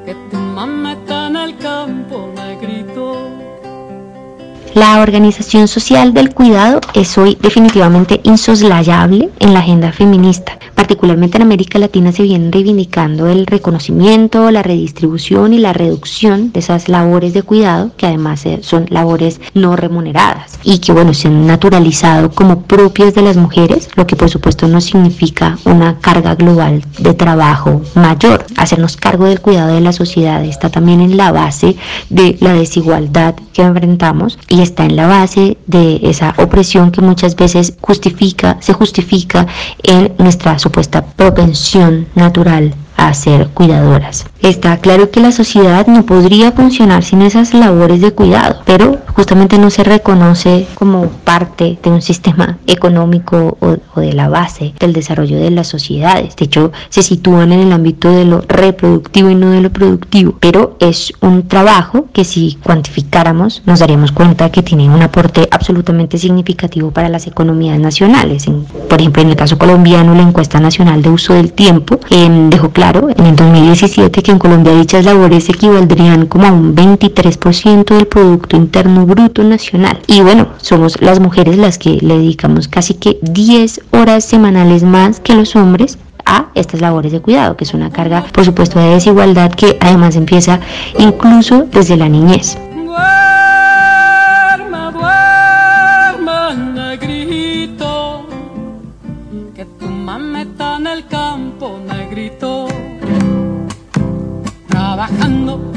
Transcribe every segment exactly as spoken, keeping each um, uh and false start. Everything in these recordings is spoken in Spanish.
que tu mamá está en el campo, negrito. La organización social del cuidado es hoy definitivamente insoslayable en la agenda feminista. Particularmente en América Latina se viene reivindicando el reconocimiento, la redistribución y la reducción de esas labores de cuidado, que además son labores no remuneradas y que bueno, se han naturalizado como propias de las mujeres, lo que por supuesto no significa una carga global de trabajo mayor. Hacernos cargo del cuidado de la sociedad está también en la base de la desigualdad que enfrentamos y está en la base de esa opresión que muchas veces justifica, se justifica en nuestra supuesta propensión natural a ser cuidadoras. Está claro que la sociedad no podría funcionar sin esas labores de cuidado, pero justamente no se reconoce como parte de un sistema económico o, o de la base del desarrollo de las sociedades. De hecho, se sitúan en el ámbito de lo reproductivo y no de lo productivo, pero es un trabajo que si cuantificáramos nos daríamos cuenta que tiene un aporte absolutamente significativo para las economías nacionales. En, por ejemplo, en el caso colombiano, la encuesta nacional de uso del tiempo eh, dejó claro en el dos mil diecisiete que en Colombia dichas labores equivaldrían como a un veintitrés por ciento del Producto Interno Bruto Nacional. Y bueno, somos las mujeres las que le dedicamos casi que diez horas semanales más que los hombres a estas labores de cuidado, que es una carga, por supuesto, de desigualdad que además empieza incluso desde la niñez. Duerma, duerma, negrito, que tu mamá está en el campo, negrito. Trabajando,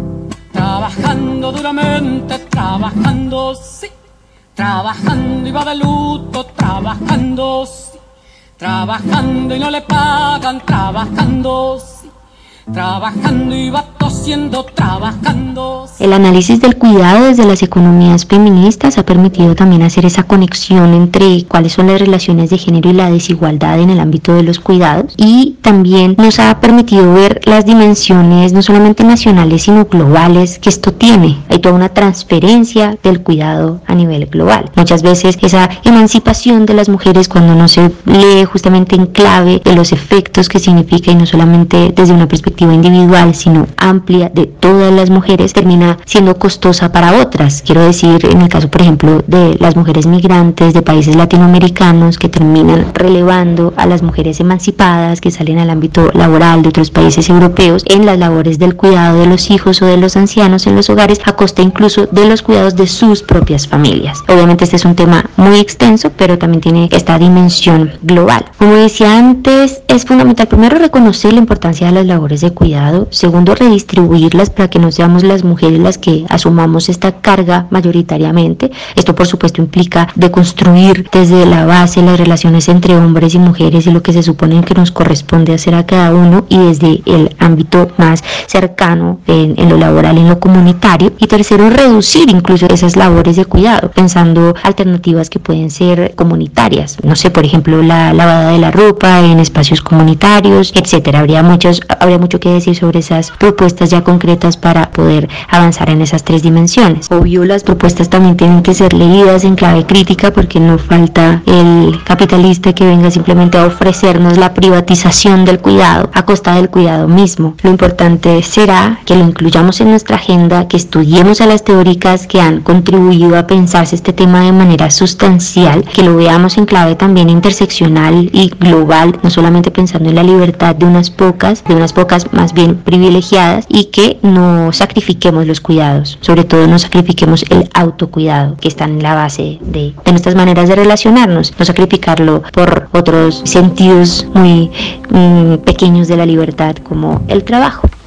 trabajando duramente, trabajando, sí, trabajando y va de luto, trabajando, sí, trabajando y no le pagan, trabajando, sí, trabajando y va tosiendo, trabajando. El análisis del cuidado desde las economías feministas ha permitido también hacer esa conexión entre cuáles son las relaciones de género y la desigualdad en el ámbito de los cuidados, y también nos ha permitido ver las dimensiones no solamente nacionales sino globales que esto tiene. Hay toda una transferencia del cuidado a nivel global. Muchas veces esa emancipación de las mujeres, cuando no se lee justamente en clave de los efectos que significa, y no solamente desde una perspectiva individual sino amplia de todas las mujeres, termina siendo costosa para otras. Quiero decir, en el caso por ejemplo de las mujeres migrantes de países latinoamericanos, que terminan relevando a las mujeres emancipadas que salen al ámbito laboral de otros países europeos en las labores del cuidado de los hijos o de los ancianos en los hogares, a costa incluso de los cuidados de sus propias familias. Obviamente este es un tema muy extenso, pero también tiene esta dimensión global. Como decía antes, es fundamental primero reconocer la importancia de las labores de cuidado, segundo redistribuirlas para que no seamos las mujeres las que asumamos esta carga mayoritariamente. Esto por supuesto implica deconstruir desde la base las relaciones entre hombres y mujeres y lo que se supone que nos corresponde hacer a cada uno, y desde el ámbito más cercano en, en lo laboral, en lo comunitario. Y tercero, reducir incluso esas labores de cuidado, pensando alternativas que pueden ser comunitarias. No sé, por ejemplo, la lavada de la ropa en espacios comunitarios, etcétera. Habría muchos, habría mucho que decir sobre esas propuestas ya concretas para poder avanzar en esas tres dimensiones. Obvio, las propuestas también tienen que ser leídas en clave crítica, porque no falta el capitalista que venga simplemente a ofrecernos la privatización del cuidado a costa del cuidado mismo. Lo importante será que lo incluyamos en nuestra agenda, que estudiemos a las teóricas que han contribuido a pensarse este tema de manera sustancial, que lo veamos en clave también interseccional y global, no solamente pensando en la libertad de unas pocas, de unas pocas más bien privilegiadas, y que no sacrifiquemos los cuidados, sobre todo no sacrifiquemos el autocuidado que está en la base de, de nuestras maneras de relacionarnos, no sacrificarlo por otros sentidos muy mm, pequeños de la libertad como el trabajo.